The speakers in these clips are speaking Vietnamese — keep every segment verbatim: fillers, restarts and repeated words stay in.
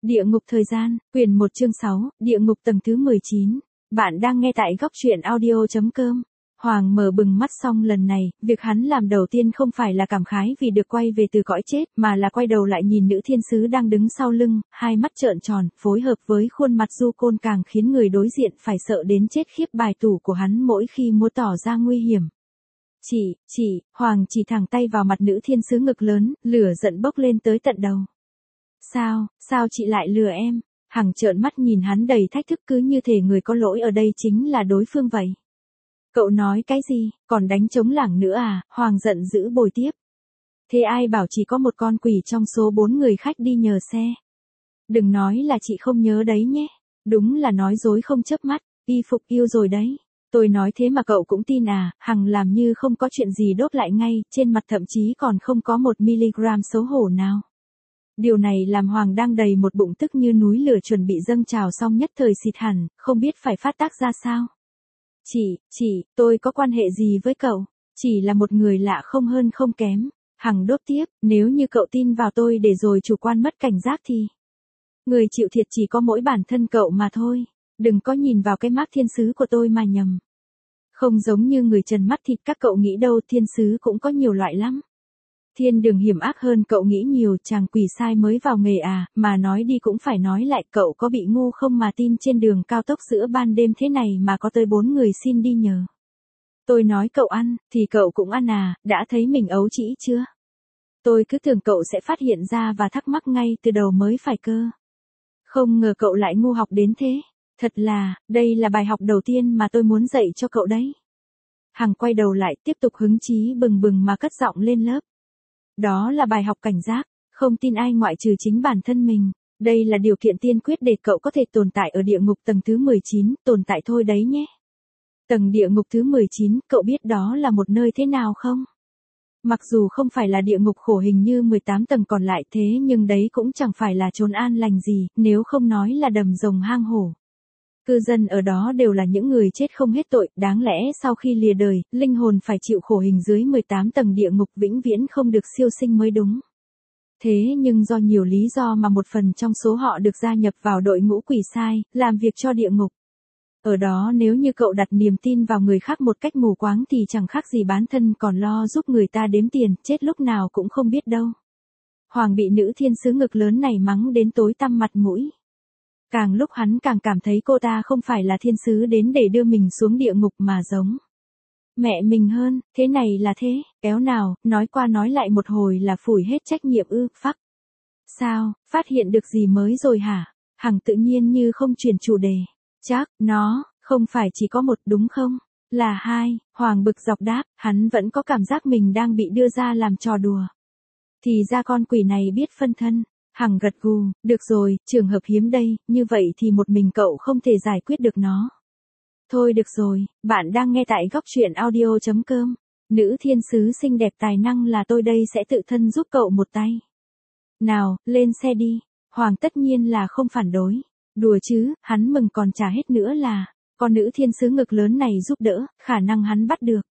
Địa ngục thời gian, quyển một chương sáu, địa ngục tầng thứ mười chín. Bạn đang nghe tại góc truyện audio chấm com. Hoàng mở bừng mắt xong lần này, việc hắn làm đầu tiên không phải là cảm khái vì được quay về từ cõi chết, mà là quay đầu lại nhìn nữ thiên sứ đang đứng sau lưng, hai mắt trợn tròn, phối hợp với khuôn mặt du côn càng khiến người đối diện phải sợ đến chết khiếp bài tủ của hắn mỗi khi múa tỏ ra nguy hiểm. Chị, chị, Hoàng chỉ thẳng tay vào mặt nữ thiên sứ ngực lớn, lửa giận bốc lên tới tận đầu. Sao, sao chị lại lừa em? Hằng trợn mắt nhìn hắn đầy thách thức cứ như thể người có lỗi ở đây chính là đối phương vậy. Cậu nói cái gì, còn đánh trống lảng nữa à? Hoàng giận dữ bồi tiếp. Thế ai bảo chỉ có một con quỷ trong số bốn người khách đi nhờ xe? Đừng nói là chị không nhớ đấy nhé. Đúng là nói dối không chớp mắt, y phục yêu rồi đấy. Tôi nói thế mà cậu cũng tin à? Hằng làm như không có chuyện gì đốt lại ngay, trên mặt thậm chí còn không có một miligram xấu hổ nào. Điều này làm Hoàng đang đầy một bụng tức như núi lửa chuẩn bị dâng trào xong nhất thời xịt hẳn, không biết phải phát tác ra sao. Chị, chị, tôi có quan hệ gì với cậu? Chỉ là một người lạ không hơn không kém. Hằng đốt tiếp, nếu như cậu tin vào tôi để rồi chủ quan mất cảnh giác thì... Người chịu thiệt chỉ có mỗi bản thân cậu mà thôi. Đừng có nhìn vào cái mắt thiên sứ của tôi mà nhầm. Không giống như người trần mắt thịt các cậu nghĩ đâu, thiên sứ cũng có nhiều loại lắm. Thiên đường hiểm ác hơn cậu nghĩ nhiều, chàng quỷ sai mới vào nghề à, mà nói đi cũng phải nói lại, cậu có bị ngu không mà tin trên đường cao tốc giữa ban đêm thế này mà có tới bốn người xin đi nhờ. Tôi nói cậu ăn, thì cậu cũng ăn à, đã thấy mình ấu trĩ chưa? Tôi cứ tưởng cậu sẽ phát hiện ra và thắc mắc ngay từ đầu mới phải cơ. Không ngờ cậu lại ngu học đến thế. Thật là, đây là bài học đầu tiên mà tôi muốn dạy cho cậu đấy. Hằng quay đầu lại tiếp tục hứng chí bừng bừng mà cất giọng lên lớp. Đó là bài học cảnh giác, không tin ai ngoại trừ chính bản thân mình. Đây là điều kiện tiên quyết để cậu có thể tồn tại ở địa ngục tầng thứ mười chín, tồn tại thôi đấy nhé. Tầng địa ngục thứ mười chín, cậu biết đó là một nơi thế nào không? Mặc dù không phải là địa ngục khổ hình như mười tám tầng còn lại thế nhưng đấy cũng chẳng phải là chốn an lành gì, nếu không nói là đầm rồng hang hổ. Cư dân ở đó đều là những người chết không hết tội, đáng lẽ sau khi lìa đời, linh hồn phải chịu khổ hình dưới mười tám tầng địa ngục vĩnh viễn không được siêu sinh mới đúng. Thế nhưng do nhiều lý do mà một phần trong số họ được gia nhập vào đội ngũ quỷ sai, làm việc cho địa ngục. Ở đó nếu như cậu đặt niềm tin vào người khác một cách mù quáng thì chẳng khác gì bán thân còn lo giúp người ta đếm tiền, chết lúc nào cũng không biết đâu. Hoàng bị nữ thiên sứ ngực lớn này mắng đến tối tăm mặt mũi. Càng lúc hắn càng cảm thấy cô ta không phải là thiên sứ đến để đưa mình xuống địa ngục mà giống mẹ mình hơn, thế này là thế, kéo nào, nói qua nói lại một hồi là phủi hết trách nhiệm ư, phắc. Sao, phát hiện được gì mới rồi hả? Hằng tự nhiên như không chuyển chủ đề. Chắc, nó, không phải chỉ có một đúng không? Là hai, Hoàng bực dọc đáp, hắn vẫn có cảm giác mình đang bị đưa ra làm trò đùa. Thì ra con quỷ này biết phân thân. Hằng gật gù, được rồi, trường hợp hiếm đây, như vậy thì một mình cậu không thể giải quyết được nó. Thôi được rồi, bạn đang nghe tại góc truyện audio chấm com. Nữ thiên sứ xinh đẹp tài năng là tôi đây sẽ tự thân giúp cậu một tay. Nào, lên xe đi. Hoàng tất nhiên là không phản đối. Đùa chứ, hắn mừng còn chả hết nữa là, con nữ thiên sứ ngực lớn này giúp đỡ, khả năng hắn bắt được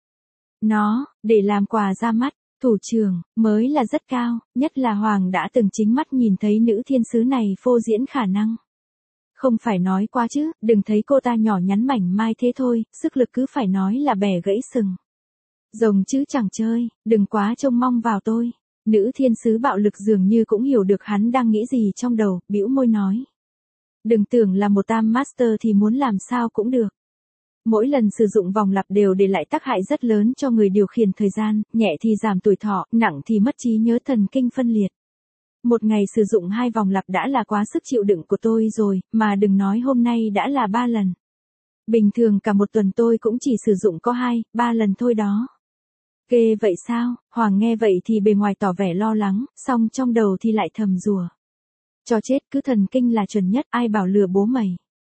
nó, để làm quà ra mắt. Thủ trưởng, mới là rất cao, nhất là Hoàng đã từng chính mắt nhìn thấy nữ thiên sứ này phô diễn khả năng. Không phải nói quá chứ, đừng thấy cô ta nhỏ nhắn mảnh mai thế thôi, sức lực cứ phải nói là bẻ gãy sừng. Rồng chứ chẳng chơi, đừng quá trông mong vào tôi. Nữ thiên sứ bạo lực dường như cũng hiểu được hắn đang nghĩ gì trong đầu, bĩu môi nói. Đừng tưởng là một tam master thì muốn làm sao cũng được. Mỗi lần sử dụng vòng lặp đều để lại tác hại rất lớn cho người điều khiển thời gian, nhẹ thì giảm tuổi thọ, nặng thì mất trí nhớ thần kinh phân liệt. Một ngày sử dụng hai vòng lặp đã là quá sức chịu đựng của tôi rồi, mà đừng nói hôm nay đã là ba lần. Bình thường cả một tuần tôi cũng chỉ sử dụng có hai, ba lần thôi đó. Ghê vậy sao? Hoàng nghe vậy thì bề ngoài tỏ vẻ lo lắng, song trong đầu thì lại thầm rủa. Cho chết, cứ thần kinh là chuẩn nhất, ai bảo lừa bố mày.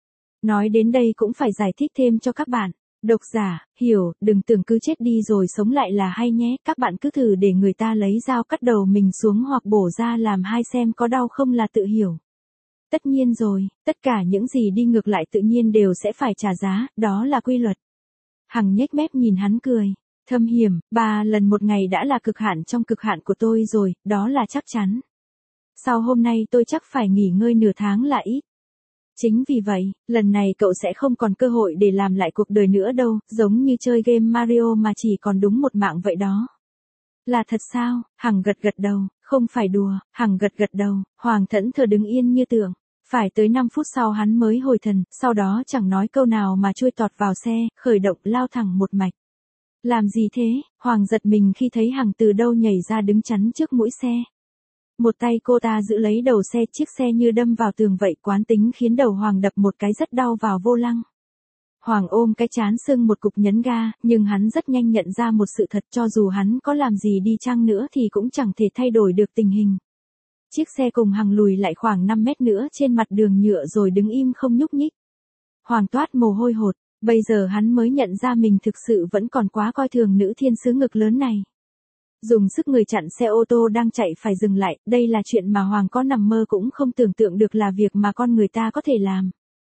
Nói đến đây cũng phải giải thích thêm cho các bạn. Độc giả, hiểu, đừng tưởng cứ chết đi rồi sống lại là hay nhé. Các bạn cứ thử để người ta lấy dao cắt đầu mình xuống hoặc bổ ra làm hai xem có đau không là tự hiểu. Tất nhiên rồi, tất cả những gì đi ngược lại tự nhiên đều sẽ phải trả giá, đó là quy luật. Hằng nhếch mép nhìn hắn cười. Thâm hiểm, ba lần một ngày đã là cực hạn trong cực hạn của tôi rồi, đó là chắc chắn. Sau hôm nay tôi chắc phải nghỉ ngơi nửa tháng là ít. Chính vì vậy, lần này cậu sẽ không còn cơ hội để làm lại cuộc đời nữa đâu, giống như chơi game Mario mà chỉ còn đúng một mạng vậy đó. Là thật sao? Hằng gật gật đầu, không phải đùa, Hằng gật gật đầu, Hoàng thẫn thờ đứng yên như tượng. Phải tới năm phút sau hắn mới hồi thần, sau đó chẳng nói câu nào mà chui tọt vào xe, khởi động lao thẳng một mạch. Làm gì thế? Hoàng giật mình khi thấy Hằng từ đâu nhảy ra đứng chắn trước mũi xe. Một tay cô ta giữ lấy đầu xe, chiếc xe như đâm vào tường vậy, quán tính khiến đầu Hoàng đập một cái rất đau vào vô lăng. Hoàng ôm cái trán sưng một cục nhấn ga, nhưng hắn rất nhanh nhận ra một sự thật, cho dù hắn có làm gì đi chăng nữa thì cũng chẳng thể thay đổi được tình hình. Chiếc xe cùng Hằng lùi lại khoảng năm mét nữa trên mặt đường nhựa rồi đứng im không nhúc nhích. Hoàng toát mồ hôi hột, bây giờ hắn mới nhận ra mình thực sự vẫn còn quá coi thường nữ thiên sứ ngực lớn này. Dùng sức người chặn xe ô tô đang chạy phải dừng lại, đây là chuyện mà Hoàng có nằm mơ cũng không tưởng tượng được là việc mà con người ta có thể làm.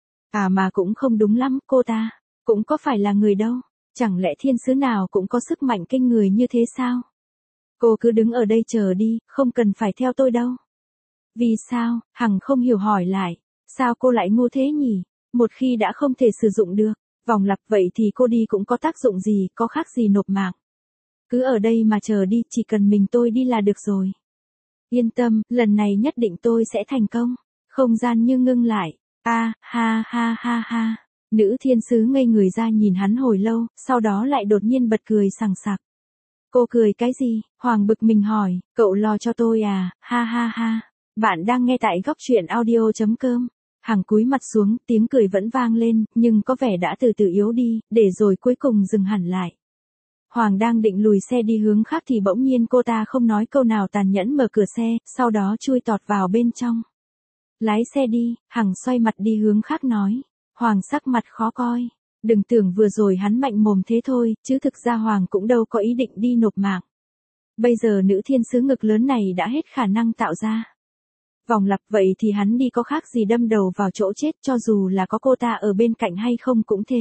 À mà cũng không đúng lắm, cô ta cũng có phải là người đâu, chẳng lẽ thiên sứ nào cũng có sức mạnh kinh người như thế sao? Cô cứ đứng ở đây chờ đi, không cần phải theo tôi đâu. Vì sao? Hằng không hiểu hỏi lại. Sao cô lại ngu thế nhỉ? Một khi đã không thể sử dụng được vòng lặp vậy thì cô đi cũng có tác dụng gì, có khác gì nộp mạng. Cứ ở đây mà chờ đi, chỉ cần mình tôi đi là được rồi. Yên tâm, lần này nhất định tôi sẽ thành công. Không gian như ngưng lại. A, ha ha ha ha. Nữ thiên sứ ngây người ra nhìn hắn hồi lâu, sau đó lại đột nhiên bật cười sằng sặc. Cô cười cái gì? Hoàng bực mình hỏi, cậu lo cho tôi à, ha ha ha. Bạn đang nghe tại góc truyện audio.com. Hằng cúi mặt xuống, tiếng cười vẫn vang lên, nhưng có vẻ đã từ từ yếu đi, để rồi cuối cùng dừng hẳn lại. Hoàng đang định lùi xe đi hướng khác thì bỗng nhiên cô ta không nói câu nào tàn nhẫn mở cửa xe, sau đó chui tọt vào bên trong. Lái xe đi, Hằng xoay mặt đi hướng khác nói. Hoàng sắc mặt khó coi. Đừng tưởng vừa rồi hắn mạnh mồm thế thôi, chứ thực ra Hoàng cũng đâu có ý định đi nộp mạng. Bây giờ nữ thiên sứ ngực lớn này đã hết khả năng tạo ra vòng lặp, vậy thì hắn đi có khác gì đâm đầu vào chỗ chết, cho dù là có cô ta ở bên cạnh hay không cũng thế.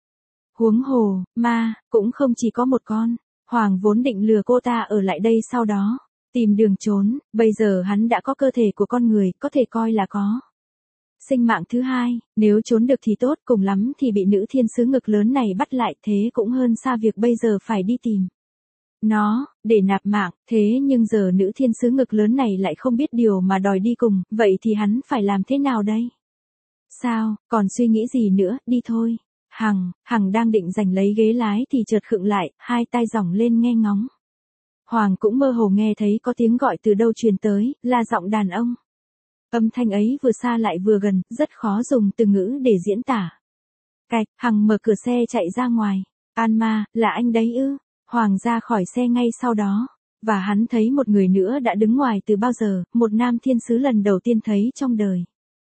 Huống hồ, ma, cũng không chỉ có một con. Hoàng vốn định lừa cô ta ở lại đây sau đó tìm đường trốn, bây giờ hắn đã có cơ thể của con người, có thể coi là có sinh mạng thứ hai, nếu trốn được thì tốt, cùng lắm thì bị nữ thiên sứ ngực lớn này bắt lại, thế cũng hơn xa việc bây giờ phải đi tìm nó để nạp mạng. Thế nhưng giờ nữ thiên sứ ngực lớn này lại không biết điều mà đòi đi cùng, vậy thì hắn phải làm thế nào đây? Sao, còn suy nghĩ gì nữa, đi thôi. Hằng, Hằng đang định giành lấy ghế lái thì chợt khựng lại, hai tai giỏng lên nghe ngóng. Hoàng cũng mơ hồ nghe thấy có tiếng gọi từ đâu truyền tới, là giọng đàn ông. Âm thanh ấy vừa xa lại vừa gần, rất khó dùng từ ngữ để diễn tả. Cạch, Hằng mở cửa xe chạy ra ngoài. Alma, là anh đấy ư? Hoàng ra khỏi xe ngay sau đó. Và hắn thấy một người nữa đã đứng ngoài từ bao giờ, một nam thiên sứ lần đầu tiên thấy trong đời.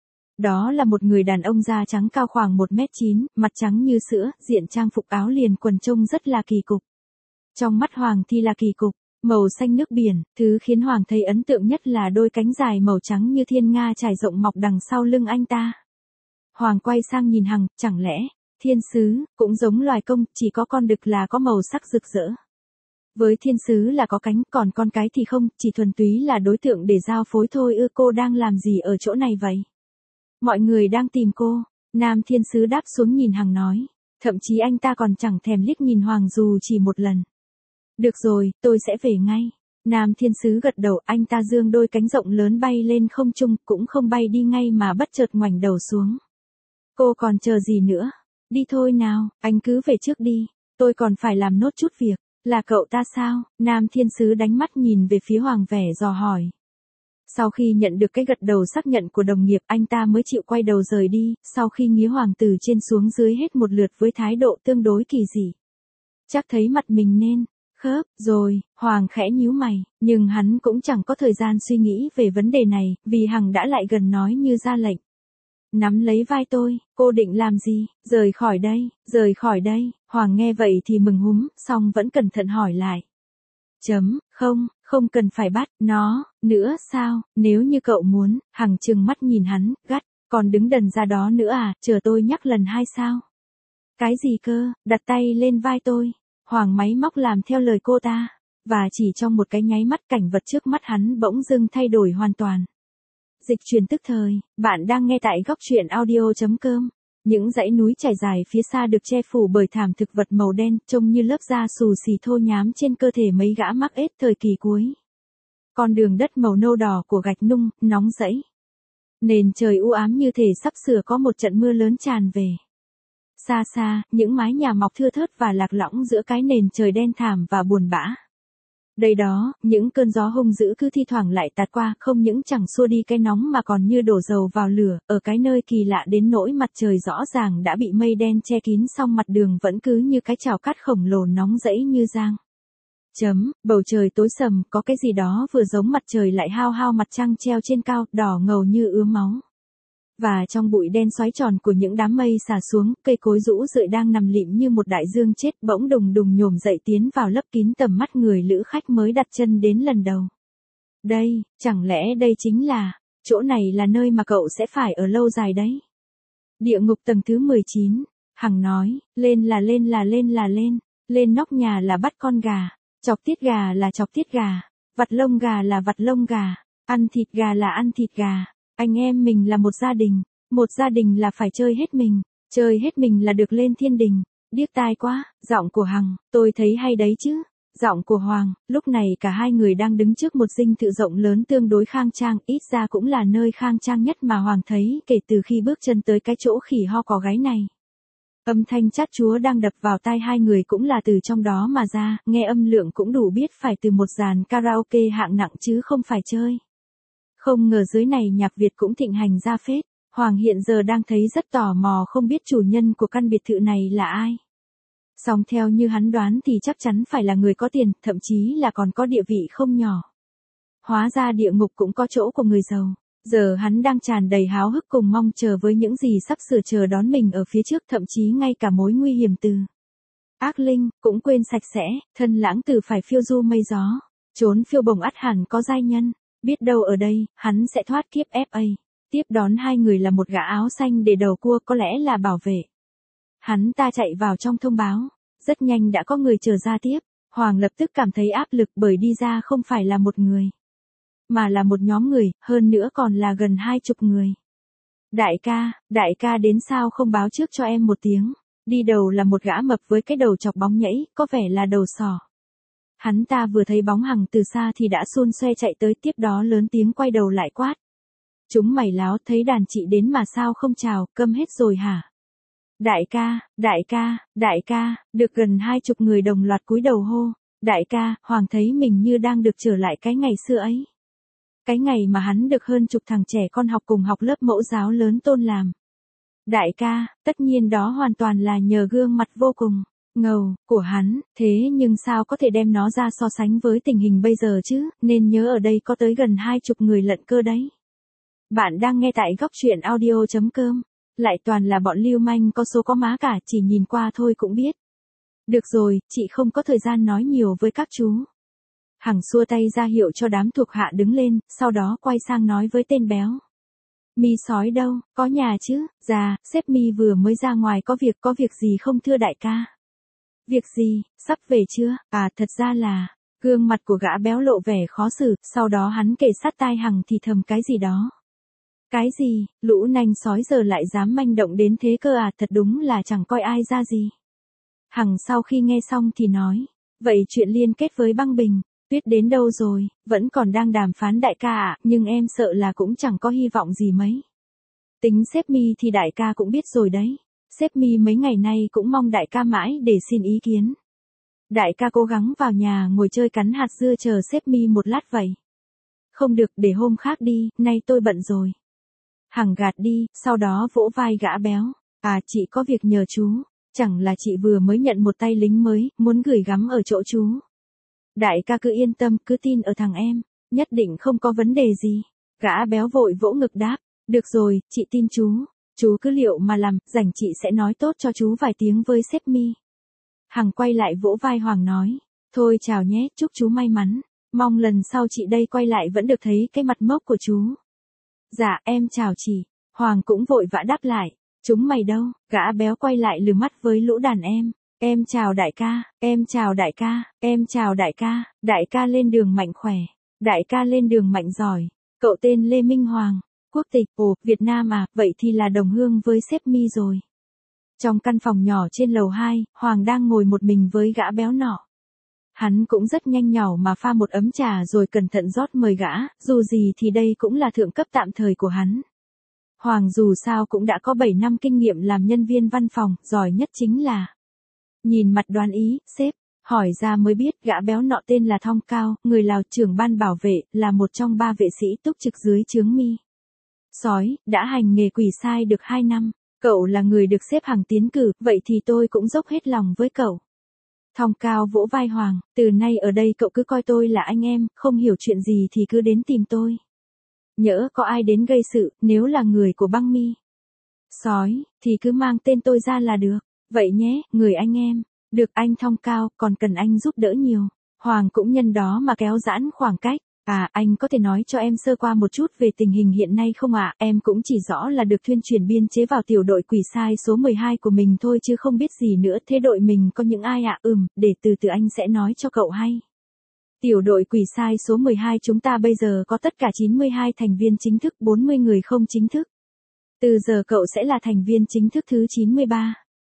Đó là một người đàn ông da trắng cao khoảng một mét chín, mặt trắng như sữa, diện trang phục áo liền quần trông rất là kỳ cục. Trong mắt Hoàng thì là kỳ cục, màu xanh nước biển, thứ khiến Hoàng thấy ấn tượng nhất là đôi cánh dài màu trắng như thiên nga trải rộng mọc đằng sau lưng anh ta. Hoàng quay sang nhìn Hằng, chẳng lẽ thiên sứ cũng giống loài công, chỉ có con đực là có màu sắc rực rỡ. Với thiên sứ là có cánh, còn con cái thì không, chỉ thuần túy là đối tượng để giao phối thôi ư? Cô đang làm gì ở chỗ này vậy? Mọi người đang tìm cô. Nam thiên sứ đáp xuống nhìn Hằng nói. Thậm chí anh ta còn chẳng thèm liếc nhìn Hoàng dù chỉ một lần. Được rồi, tôi sẽ về ngay. Nam thiên sứ gật đầu, anh ta giương đôi cánh rộng lớn bay lên không trung, cũng không bay đi ngay mà bất chợt ngoảnh đầu xuống. Cô còn chờ gì nữa? Đi thôi nào, anh cứ về trước đi. Tôi còn phải làm nốt chút việc. Là cậu ta sao? Nam thiên sứ đánh mắt nhìn về phía Hoàng vẻ dò hỏi. Sau khi nhận được cái gật đầu xác nhận của đồng nghiệp, anh ta mới chịu quay đầu rời đi, sau khi nghía Hoàng từ trên xuống dưới hết một lượt với thái độ tương đối kỳ dị. Chắc thấy mặt mình nên khớp rồi. Hoàng khẽ nhíu mày, nhưng hắn cũng chẳng có thời gian suy nghĩ về vấn đề này, vì Hằng đã lại gần nói như ra lệnh. Nắm lấy vai tôi, cô định làm gì? Rời khỏi đây, rời khỏi đây. Hoàng nghe vậy thì mừng húm, song vẫn cẩn thận hỏi lại. Chấm, không, không cần phải bắt nó nữa sao? Nếu như cậu muốn. Hằng trừng mắt nhìn hắn, gắt, còn đứng đần ra đó nữa à? Chờ tôi nhắc lần hai sao? Cái gì cơ? Đặt tay lên vai tôi. Hoàng máy móc làm theo lời cô ta, và chỉ trong một cái nháy mắt cảnh vật trước mắt hắn bỗng dưng thay đổi hoàn toàn. Dịch truyền tức thời, bạn đang nghe tại góc truyện audio chấm com. Những dãy núi trải dài phía xa được che phủ bởi thảm thực vật màu đen, trông như lớp da xù xì thô nhám trên cơ thể mấy gã mắc ết thời kỳ cuối. Con đường đất màu nâu đỏ của gạch nung, nóng rẫy. Nền trời u ám như thể sắp sửa có một trận mưa lớn tràn về. Xa xa, những mái nhà mọc thưa thớt và lạc lõng giữa cái nền trời đen thảm và buồn bã. Đây đó, những cơn gió hung dữ cứ thi thoảng lại tạt qua, không những chẳng xua đi cái nóng mà còn như đổ dầu vào lửa, ở cái nơi kỳ lạ đến nỗi mặt trời rõ ràng đã bị mây đen che kín song mặt đường vẫn cứ như cái chảo cắt khổng lồ nóng rẫy như giang. Chấm, bầu trời tối sầm, có cái gì đó vừa giống mặt trời lại hao hao mặt trăng treo trên cao, đỏ ngầu như ứa máu. Và trong bụi đen xoáy tròn của những đám mây xả xuống, cây cối rũ rượi đang nằm lịm như một đại dương chết bỗng đùng đùng nhổm dậy tiến vào lấp kín tầm mắt người lữ khách mới đặt chân đến lần đầu. Đây, chẳng lẽ đây chính là, chỗ này là nơi mà cậu sẽ phải ở lâu dài đấy. Địa ngục tầng thứ mười chín, Hằng nói, lên là lên là lên là lên, lên nóc nhà là bắt con gà, chọc tiết gà là chọc tiết gà, vặt lông gà là vặt lông gà, ăn thịt gà là ăn thịt gà. Anh em mình là một gia đình, một gia đình là phải chơi hết mình, chơi hết mình là được lên thiên đình. Điếc tai quá, giọng của Hằng, tôi thấy hay đấy chứ. Giọng của Hoàng, lúc này cả hai người đang đứng trước một dinh thự rộng lớn tương đối khang trang, ít ra cũng là nơi khang trang nhất mà Hoàng thấy kể từ khi bước chân tới cái chỗ khỉ ho có gáy này. Âm thanh chát chúa đang đập vào tai hai người cũng là từ trong đó mà ra, nghe âm lượng cũng đủ biết phải từ một dàn karaoke hạng nặng chứ không phải chơi. Không ngờ dưới này nhạc Việt cũng thịnh hành ra phết, Hoàng hiện giờ đang thấy rất tò mò không biết chủ nhân của căn biệt thự này là ai. Song theo như hắn đoán thì chắc chắn phải là người có tiền, thậm chí là còn có địa vị không nhỏ. Hóa ra địa ngục cũng có chỗ của người giàu, giờ hắn đang tràn đầy háo hức cùng mong chờ với những gì sắp sửa chờ đón mình ở phía trước, thậm chí ngay cả mối nguy hiểm từ ác linh, cũng quên sạch sẽ, thân lãng tử phải phiêu du mây gió, trốn phiêu bồng ắt hẳn có giai nhân. Biết đâu ở đây, hắn sẽ thoát kiếp ép a. Tiếp đón hai người là một gã áo xanh để đầu cua, có lẽ là bảo vệ. Hắn ta chạy vào trong thông báo. Rất nhanh đã có người chờ ra tiếp. Hoàng lập tức cảm thấy áp lực bởi đi ra không phải là một người. Mà là một nhóm người, hơn nữa còn là gần hai chục người. Đại ca, đại ca đến sao không báo trước cho em một tiếng. Đi đầu là một gã mập với cái đầu chọc bóng nhảy, có vẻ là đầu sỏ. Hắn ta vừa thấy bóng Hằng từ xa thì đã xôn xoe chạy tới, tiếp đó lớn tiếng quay đầu lại quát. Chúng mày láo, thấy đàn chị đến mà sao không chào, câm hết rồi hả? Đại ca, đại ca, đại ca, được gần hai chục người đồng loạt cúi đầu hô. Đại ca, Hoàng thấy mình như đang được trở lại cái ngày xưa ấy. Cái ngày mà hắn được hơn chục thằng trẻ con học cùng học lớp mẫu giáo lớn tôn làm. Đại ca, tất nhiên đó hoàn toàn là nhờ gương mặt vô cùng ngầu của hắn, thế nhưng sao có thể đem nó ra so sánh với tình hình bây giờ chứ, nên nhớ ở đây có tới gần hai chục người lận cơ đấy. Bạn đang nghe tại góc truyện audio chấm com, lại toàn là bọn lưu manh có số có má cả, chỉ nhìn qua thôi cũng biết. Được rồi, chị không có thời gian nói nhiều với các chú. Hằng xua tay ra hiệu cho đám thuộc hạ đứng lên, sau đó quay sang nói với tên béo. Mi sói đâu, có nhà chứ? Dạ, sếp Mi vừa mới ra ngoài, có việc, có việc gì không thưa đại ca? Việc gì, sắp về chưa? À, thật ra là, gương mặt của gã béo lộ vẻ khó xử, sau đó hắn kể sát tai Hằng thì thầm cái gì đó. Cái gì, lũ nanh sói giờ lại dám manh động đến thế cơ à, thật đúng là chẳng coi ai ra gì. Hằng sau khi nghe xong thì nói, vậy chuyện liên kết với băng bình, Tuyết đến đâu rồi, vẫn còn đang đàm phán đại ca ạ, à, nhưng em sợ là cũng chẳng có hy vọng gì mấy. Tính sếp Mi thì đại ca cũng biết rồi đấy. Sếp Mi mấy ngày nay cũng mong đại ca mãi để xin ý kiến. Đại ca cố gắng vào nhà ngồi chơi cắn hạt dưa chờ sếp Mi một lát vậy. Không được, để hôm khác đi, nay tôi bận rồi. Hằng gạt đi, sau đó vỗ vai gã béo. À, chị có việc nhờ chú. Chẳng là chị vừa mới nhận một tay lính mới, muốn gửi gắm ở chỗ chú. Đại ca cứ yên tâm, cứ tin ở thằng em, nhất định không có vấn đề gì. Gã béo vội vỗ ngực đáp. Được rồi, chị tin chú. Chú cứ liệu mà làm, rảnh chị sẽ nói tốt cho chú vài tiếng với sếp Mi. Hằng quay lại vỗ vai Hoàng nói. Thôi chào nhé, chúc chú may mắn. Mong lần sau chị đây quay lại vẫn được thấy cái mặt mốc của chú. Dạ, em chào chị. Hoàng cũng vội vã đáp lại. Chúng mày đâu? Gã béo quay lại lừ mắt với lũ đàn em. Em chào đại ca, em chào đại ca, em chào đại ca. Đại ca lên đường mạnh khỏe. Đại ca lên đường mạnh giỏi. Cậu tên Lê Minh Hoàng. Quốc tịch, ồ, Việt Nam à, vậy thì là đồng hương với sếp Mi rồi. Trong căn phòng nhỏ trên lầu hai, Hoàng đang ngồi một mình với gã béo nọ. Hắn cũng rất nhanh nhảu mà pha một ấm trà rồi cẩn thận rót mời gã, dù gì thì đây cũng là thượng cấp tạm thời của hắn. Hoàng dù sao cũng đã có bảy năm kinh nghiệm làm nhân viên văn phòng, giỏi nhất chính là nhìn mặt đoán ý, sếp. Hỏi ra mới biết gã béo nọ tên là Thong Cao, người Lào, trưởng ban bảo vệ, là một trong ba vệ sĩ túc trực dưới trướng Mi. Sói, đã hành nghề quỷ sai được hai năm. Cậu là người được xếp hàng tiến cử, vậy thì tôi cũng dốc hết lòng với cậu. Thong Cao vỗ vai Hoàng, từ nay ở đây cậu cứ coi tôi là anh em, không hiểu chuyện gì thì cứ đến tìm tôi. Nhỡ có ai đến gây sự, nếu là người của băng Mi Sói, thì cứ mang tên tôi ra là được. Vậy nhé, người anh em. Được anh Thong Cao, còn cần anh giúp đỡ nhiều. Hoàng cũng nhân đó mà kéo giãn khoảng cách. À, anh có thể nói cho em sơ qua một chút về tình hình hiện nay không ạ? À? Em cũng chỉ rõ là được thuyên chuyển biên chế vào tiểu đội quỷ sai số mười hai của mình thôi chứ không biết gì nữa. Thế đội mình có những ai ạ? À? Ừm, để từ từ anh sẽ nói cho cậu hay. Tiểu đội quỷ sai số mười hai chúng ta bây giờ có tất cả chín mươi hai thành viên chính thức, bốn mươi người không chính thức. Từ giờ cậu sẽ là thành viên chính thức thứ chín mươi ba.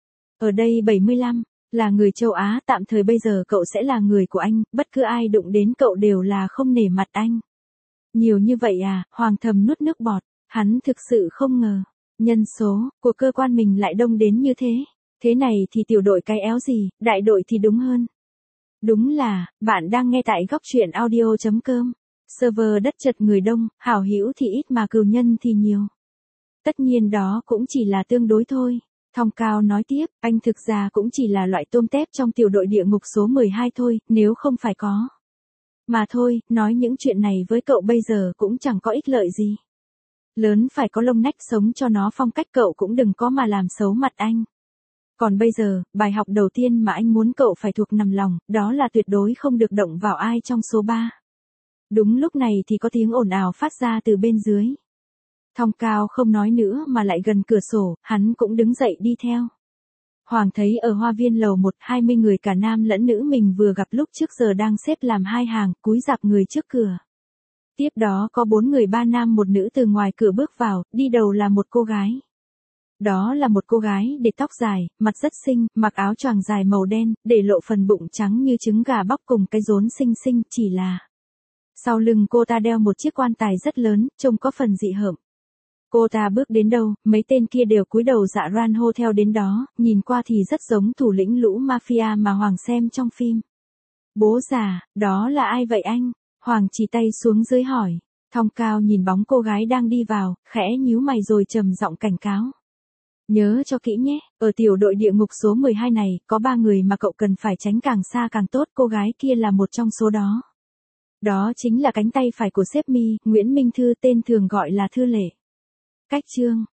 Ở đây bảy mươi lăm. Là người châu Á, tạm thời bây giờ cậu sẽ là người của anh, bất cứ ai đụng đến cậu đều là không nể mặt anh. Nhiều như vậy à, Hoàng thầm nuốt nước bọt, hắn thực sự không ngờ, nhân số của cơ quan mình lại đông đến như thế. Thế này thì tiểu đội cái éo gì, đại đội thì đúng hơn. Đúng là, bạn đang nghe tại góc truyện audio chấm com. Server đất chật người đông, hảo hữu thì ít mà cừu nhân thì nhiều. Tất nhiên đó cũng chỉ là tương đối thôi. Thong Cao nói tiếp, anh thực ra cũng chỉ là loại tôm tép trong tiểu đội địa ngục số mười hai thôi, nếu không phải có. Mà thôi, nói những chuyện này với cậu bây giờ cũng chẳng có ích lợi gì. Lớn phải có lông nách sống cho nó, phong cách cậu cũng đừng có mà làm xấu mặt anh. Còn bây giờ, bài học đầu tiên mà anh muốn cậu phải thuộc nằm lòng, đó là tuyệt đối không được động vào ai trong số ba. Đúng lúc này thì có tiếng ồn ào phát ra từ bên dưới. Thong Cao không nói nữa mà lại gần cửa sổ, hắn cũng đứng dậy đi theo. Hoàng thấy ở hoa viên lầu một, hai mươi người cả nam lẫn nữ mình vừa gặp lúc trước giờ đang xếp làm hai hàng, cúi rạp người trước cửa. Tiếp đó có bốn người ba nam một nữ từ ngoài cửa bước vào, đi đầu là một cô gái. Đó là một cô gái để tóc dài, mặt rất xinh, mặc áo choàng dài màu đen, để lộ phần bụng trắng như trứng gà bóc cùng cái rốn xinh xinh, chỉ là sau lưng cô ta đeo một chiếc quan tài rất lớn, trông có phần dị hợm. Cô ta bước đến đâu, mấy tên kia đều cúi đầu dạ ran hô theo đến đó, nhìn qua thì rất giống thủ lĩnh lũ mafia mà Hoàng xem trong phim. Bố già, đó là ai vậy anh? Hoàng chỉ tay xuống dưới hỏi. Thong Cao nhìn bóng cô gái đang đi vào, khẽ nhíu mày rồi trầm giọng cảnh cáo. Nhớ cho kỹ nhé, ở tiểu đội địa ngục số mười hai này, có ba người mà cậu cần phải tránh càng xa càng tốt, cô gái kia là một trong số đó. Đó chính là cánh tay phải của sếp Mi, Nguyễn Minh Thư, tên thường gọi là Thư Lệ. Cách chương